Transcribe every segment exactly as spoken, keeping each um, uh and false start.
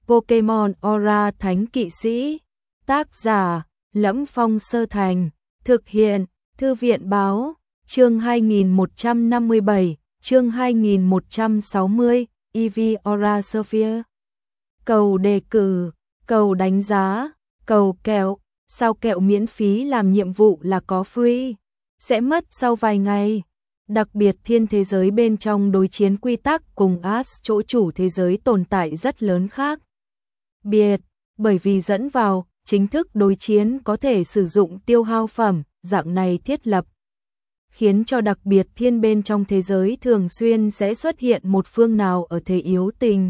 Pokemon Aura Thánh Kỵ Sĩ. Tác giả: Lẫm Phong Sơ Thành. Thực hiện: Thư viện báo. Chương hai nghìn một trăm năm mươi bảy, chương hai nghìn một trăm sáu mươi, e vê Aura Sphere. Cầu đề cử, cầu đánh giá, cầu kẹo. Sao kẹo miễn phí làm nhiệm vụ là có free, sẽ mất sau vài ngày. Đặc biệt thiên thế giới bên trong đối chiến quy tắc cùng As chỗ chủ thế giới tồn tại rất lớn khác biệt, bởi vì dẫn vào chính thức đối chiến có thể sử dụng tiêu hao phẩm, dạng này thiết lập khiến cho đặc biệt thiên bên trong thế giới thường xuyên sẽ xuất hiện một phương nào ở thế yếu tình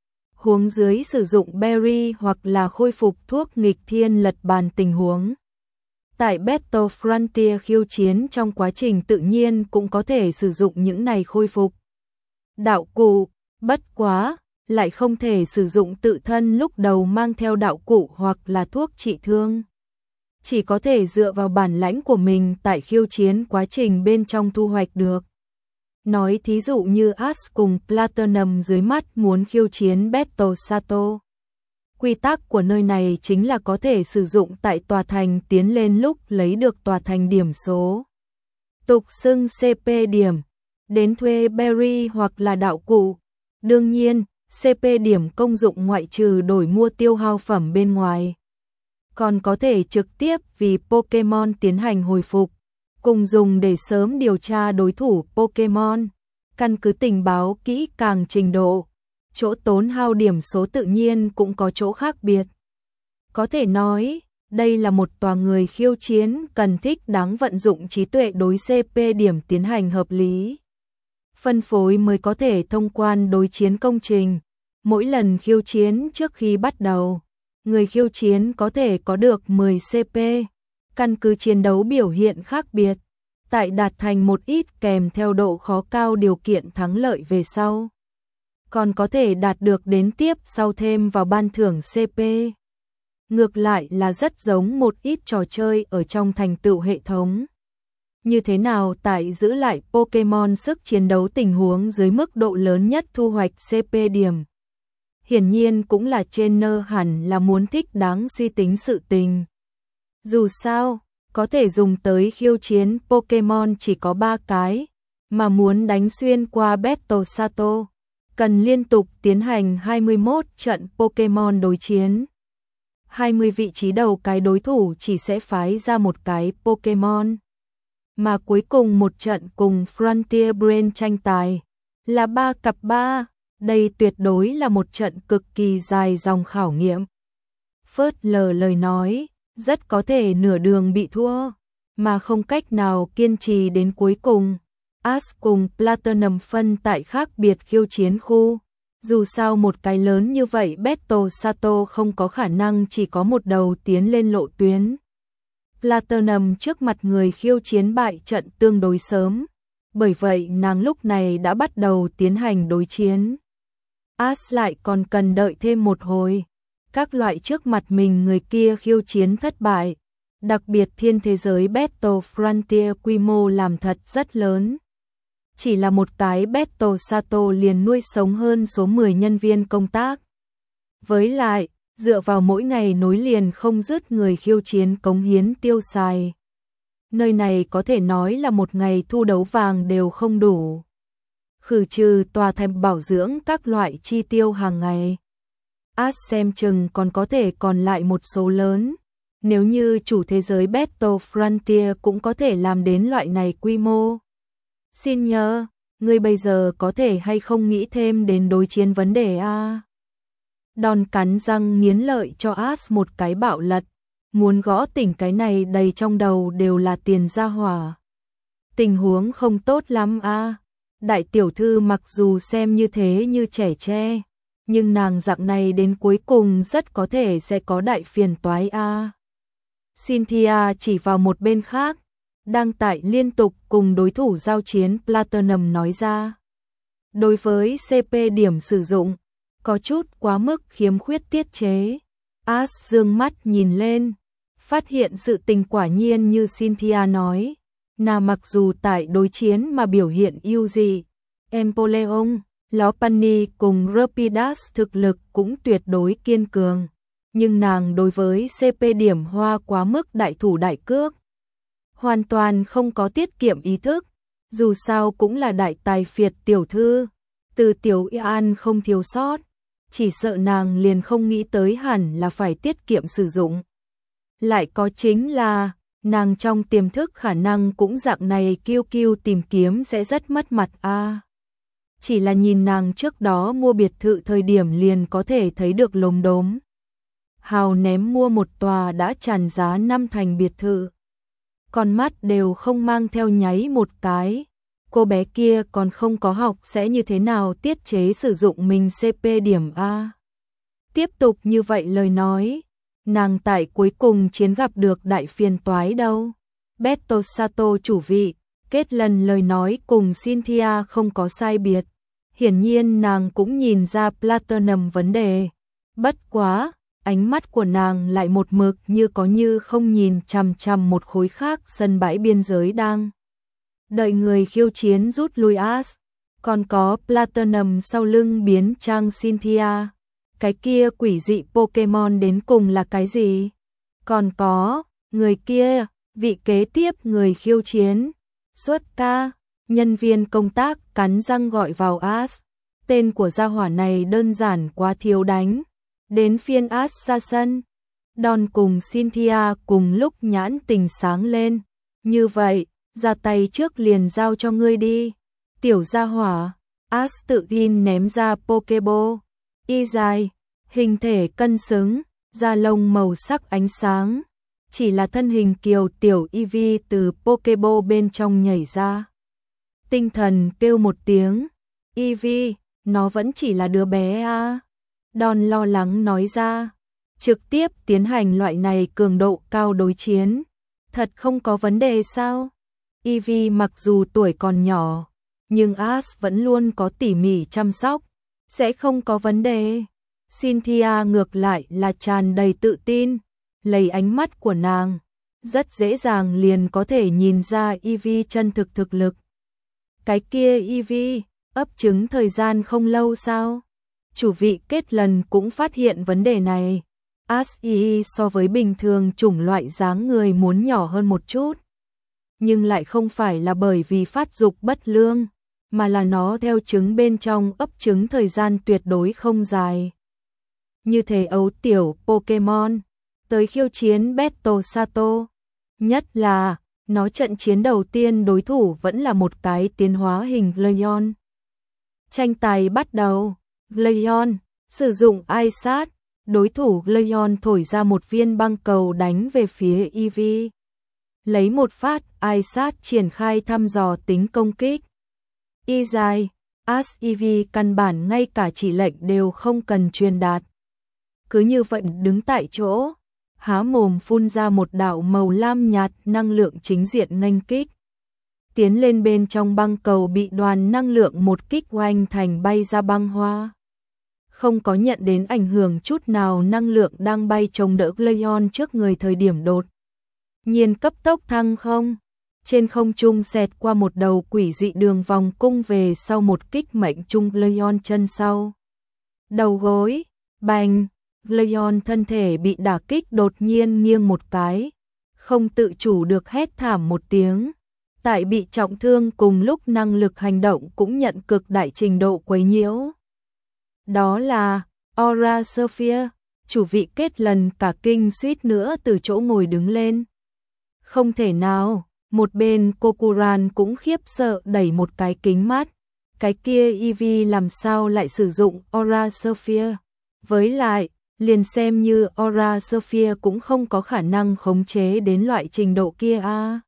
huống dưới sử dụng berry hoặc là khôi phục thuốc nghịch thiên lật bàn tình huống. Tại Battle Frontier khiêu chiến trong quá trình tự nhiên cũng có thể sử dụng những này khôi phục đạo cụ, bất quá lại không thể sử dụng tự thân lúc đầu mang theo đạo cụ hoặc là thuốc trị thương. Chỉ có thể dựa vào bản lãnh của mình tại khiêu chiến quá trình bên trong thu hoạch được. Nói thí dụ như Ash cùng Platinum dưới mắt muốn khiêu chiến Battle Sato. Quy tắc của nơi này chính là có thể sử dụng tại tòa thành tiến lên lúc lấy được tòa thành điểm số. Tục xưng xê pê điểm, đến thuê berry hoặc là đạo cụ. Đương nhiên, xê pê điểm công dụng ngoại trừ đổi mua tiêu hao phẩm bên ngoài. Còn có thể trực tiếp vì Pokemon tiến hành hồi phục, cùng dùng để sớm điều tra đối thủ Pokemon, căn cứ tình báo kỹ càng trình độ. Chỗ tốn hao điểm số tự nhiên cũng có chỗ khác biệt. Có thể nói, đây là một tòa người khiêu chiến cần thích đáng vận dụng trí tuệ đối xê pê điểm tiến hành hợp lý. Phân phối mới có thể thông quan đối chiến công trình. Mỗi lần khiêu chiến trước khi bắt đầu, người khiêu chiến có thể có được mười xê pê, căn cứ chiến đấu biểu hiện khác biệt, tại đạt thành một ít kèm theo độ khó cao điều kiện thắng lợi về sau. Còn có thể đạt được đến tiếp sau thêm vào ban thưởng xê pê. Ngược lại là rất giống một ít trò chơi ở trong thành tựu hệ thống. Như thế nào tại giữ lại Pokemon sức chiến đấu tình huống dưới mức độ lớn nhất thu hoạch xê pê điểm. Hiển nhiên cũng là trainer hẳn là muốn thích đáng suy tính sự tình. Dù sao, có thể dùng tới khiêu chiến Pokemon chỉ có ba cái, mà muốn đánh xuyên qua Battle Sato, cần liên tục tiến hành hai mươi mốt trận Pokemon đối chiến. hai mươi vị trí đầu cái đối thủ chỉ sẽ phái ra một cái Pokemon. Mà cuối cùng một trận cùng Frontier Brain tranh tài là ba cặp ba. Đây tuyệt đối là một trận cực kỳ dài dòng khảo nghiệm. Phớt lờ lời nói, rất có thể nửa đường bị thua, mà không cách nào kiên trì đến cuối cùng. Ash cùng Platinum phân tại khác biệt khiêu chiến khu. Dù sao một cái lớn như vậy Battle Sato không có khả năng chỉ có một đầu tiến lên lộ tuyến. Platinum trước mặt người khiêu chiến bại trận tương đối sớm, bởi vậy nàng lúc này đã bắt đầu tiến hành đối chiến. Ash lại còn cần đợi thêm một hồi. Các loại trước mặt mình người kia khiêu chiến thất bại. Đặc biệt thiên thế giới Battle Frontier quy mô làm thật rất lớn. Chỉ là một cái Battle Sato liền nuôi sống hơn số mười nhân viên công tác. Với lại, dựa vào mỗi ngày nối liền không dứt người khiêu chiến cống hiến tiêu xài. Nơi này có thể nói là một ngày thu đấu vàng đều không đủ. Khử trừ tòa thành bảo dưỡng các loại chi tiêu hàng ngày. Ash xem chừng còn có thể còn lại một số lớn. Nếu như chủ thế giới Battle Frontier cũng có thể làm đến loại này quy mô. Xin nhớ, ngươi bây giờ có thể hay không nghĩ thêm đến đối chiến vấn đề a? Đòn cắn răng nghiến lợi cho Ash một cái bạo lật. Muốn gõ tỉnh cái này đầy trong đầu đều là tiền gia hỏa. Tình huống không tốt lắm a. Đại tiểu thư mặc dù xem như thế như trẻ tre, nhưng nàng dạng này đến cuối cùng rất có thể sẽ có đại phiền toái a. Cynthia chỉ vào một bên khác, đang tại liên tục cùng đối thủ giao chiến Platinum nói ra. Đối với xê pê điểm sử dụng, có chút quá mức khiếm khuyết tiết chế. Ash dương mắt nhìn lên, phát hiện sự tình quả nhiên như Cynthia nói. Nàng mặc dù tại đối chiến mà biểu hiện ưu dị, Empoleon, Lopunny cùng Rapidash thực lực cũng tuyệt đối kiên cường, nhưng nàng đối với xê pê điểm hoa quá mức đại thủ đại cước, hoàn toàn không có tiết kiệm ý thức, dù sao cũng là đại tài phiệt tiểu thư, từ tiểu an không thiếu sót, chỉ sợ nàng liền không nghĩ tới hẳn là phải tiết kiệm sử dụng. Lại có chính là, nàng trong tiềm thức khả năng cũng dạng này kiêu kiêu tìm kiếm sẽ rất mất mặt a. À, chỉ là nhìn nàng trước đó mua biệt thự thời điểm liền có thể thấy được lốm đốm. Hào ném mua một tòa đã tràn giá năm thành biệt thự. Con mắt đều không mang theo nháy một cái. Cô bé kia còn không có học sẽ như thế nào tiết chế sử dụng mình xê pê điểm A. Tiếp tục như vậy lời nói, nàng tại cuối cùng chiến gặp được đại phiền toái đâu. Beto Sato chủ vị, kết lần lời nói cùng Cynthia không có sai biệt. Hiển nhiên nàng cũng nhìn ra Platinum vấn đề. Bất quá, ánh mắt của nàng lại một mực như có như không nhìn chằm chằm một khối khác sân bãi biên giới đang đợi người khiêu chiến rút lui as. Còn có Platinum sau lưng biến trang Cynthia. Cái kia quỷ dị Pokemon đến cùng là cái gì? Còn có, người kia, vị kế tiếp người khiêu chiến. Xuất ca, nhân viên công tác cắn răng gọi vào as. Tên của gia hỏa này đơn giản quá thiếu đánh. Đến phiên as ra sân. Don cùng Cynthia cùng lúc nhãn tình sáng lên. Như vậy, ra tay trước liền giao cho ngươi đi. Tiểu gia hỏa, as tự tin ném ra Pokeball. Y dài, hình thể cân xứng, da lông màu sắc ánh sáng. Chỉ là thân hình kiều tiểu Eevee từ Pokeball bên trong nhảy ra. Tinh thần kêu một tiếng. Eevee, nó vẫn chỉ là đứa bé à. Don lo lắng nói ra. Trực tiếp tiến hành loại này cường độ cao đối chiến. Thật không có vấn đề sao? Eevee mặc dù tuổi còn nhỏ, nhưng Ash vẫn luôn có tỉ mỉ chăm sóc. Sẽ không có vấn đề. Cynthia ngược lại là tràn đầy tự tin. Lấy ánh mắt của nàng, rất dễ dàng liền có thể nhìn ra Eevee chân thực thực lực. Cái kia Eevee, ấp trứng thời gian không lâu sao? Chủ vị kết lần cũng phát hiện vấn đề này. Ash so với bình thường chủng loại dáng người muốn nhỏ hơn một chút. Nhưng lại không phải là bởi vì phát dục bất lương, mà là nó theo trứng bên trong ấp trứng thời gian tuyệt đối không dài. Như thế ấu tiểu Pokemon, tới khiêu chiến Beto Sato. Nhất là, nó trận chiến đầu tiên đối thủ vẫn là một cái tiến hóa hình Glaceon. Tranh tài bắt đầu, Glaceon, sử dụng Ice Sát, đối thủ Glaceon thổi ra một viên băng cầu đánh về phía Eevee. Lấy một phát, Ice Sát triển khai thăm dò tính công kích. Y dài, Ash Eevee căn bản ngay cả chỉ lệnh đều không cần truyền đạt. Cứ như vậy đứng tại chỗ, há mồm phun ra một đạo màu lam nhạt năng lượng chính diện nghênh kích. Tiến lên bên trong băng cầu bị đoàn năng lượng một kích oanh thành bay ra băng hoa. Không có nhận đến ảnh hưởng chút nào năng lượng đang bay chống đỡ Glaceon trước người thời điểm đột nhiên cấp tốc thăng không. Trên không trung xẹt qua một đầu quỷ dị đường vòng cung về sau một kích mệnh trung Glaceon chân sau. Đầu gối, bành, Glaceon thân thể bị đả kích đột nhiên nghiêng một cái, không tự chủ được hét thảm một tiếng. Tại bị trọng thương cùng lúc năng lực hành động cũng nhận cực đại trình độ quấy nhiễu. Đó là Aura Sphere, chủ vị kết lần cả kinh suýt nữa từ chỗ ngồi đứng lên. Không thể nào, một bên Kokuran cũng khiếp sợ đẩy một cái kính mắt. Cái kia Eevee làm sao lại sử dụng Aura Sphere? Với lại, liền xem như Aura Sphere cũng không có khả năng khống chế đến loại trình độ kia a. À.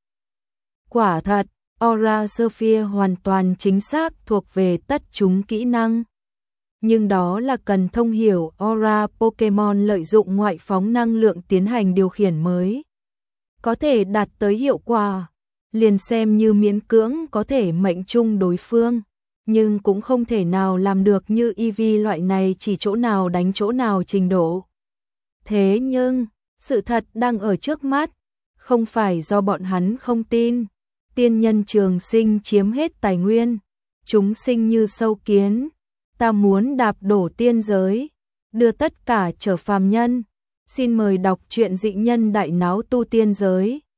Quả thật, Aura Sphere hoàn toàn chính xác thuộc về tất chúng kỹ năng. Nhưng đó là cần thông hiểu Aura Pokemon lợi dụng ngoại phóng năng lượng tiến hành điều khiển mới có thể đạt tới hiệu quả. Liền xem như miễn cưỡng có thể mệnh trung đối phương, nhưng cũng không thể nào làm được như Eevee loại này chỉ chỗ nào đánh chỗ nào trình độ. Thế nhưng, sự thật đang ở trước mắt, không phải do bọn hắn không tin. Tiên nhân trường sinh chiếm hết tài nguyên, chúng sinh như sâu kiến, ta muốn đạp đổ tiên giới, đưa tất cả trở phàm nhân. Xin mời đọc truyện Dị Nhân Đại Náo Tu Tiên Giới.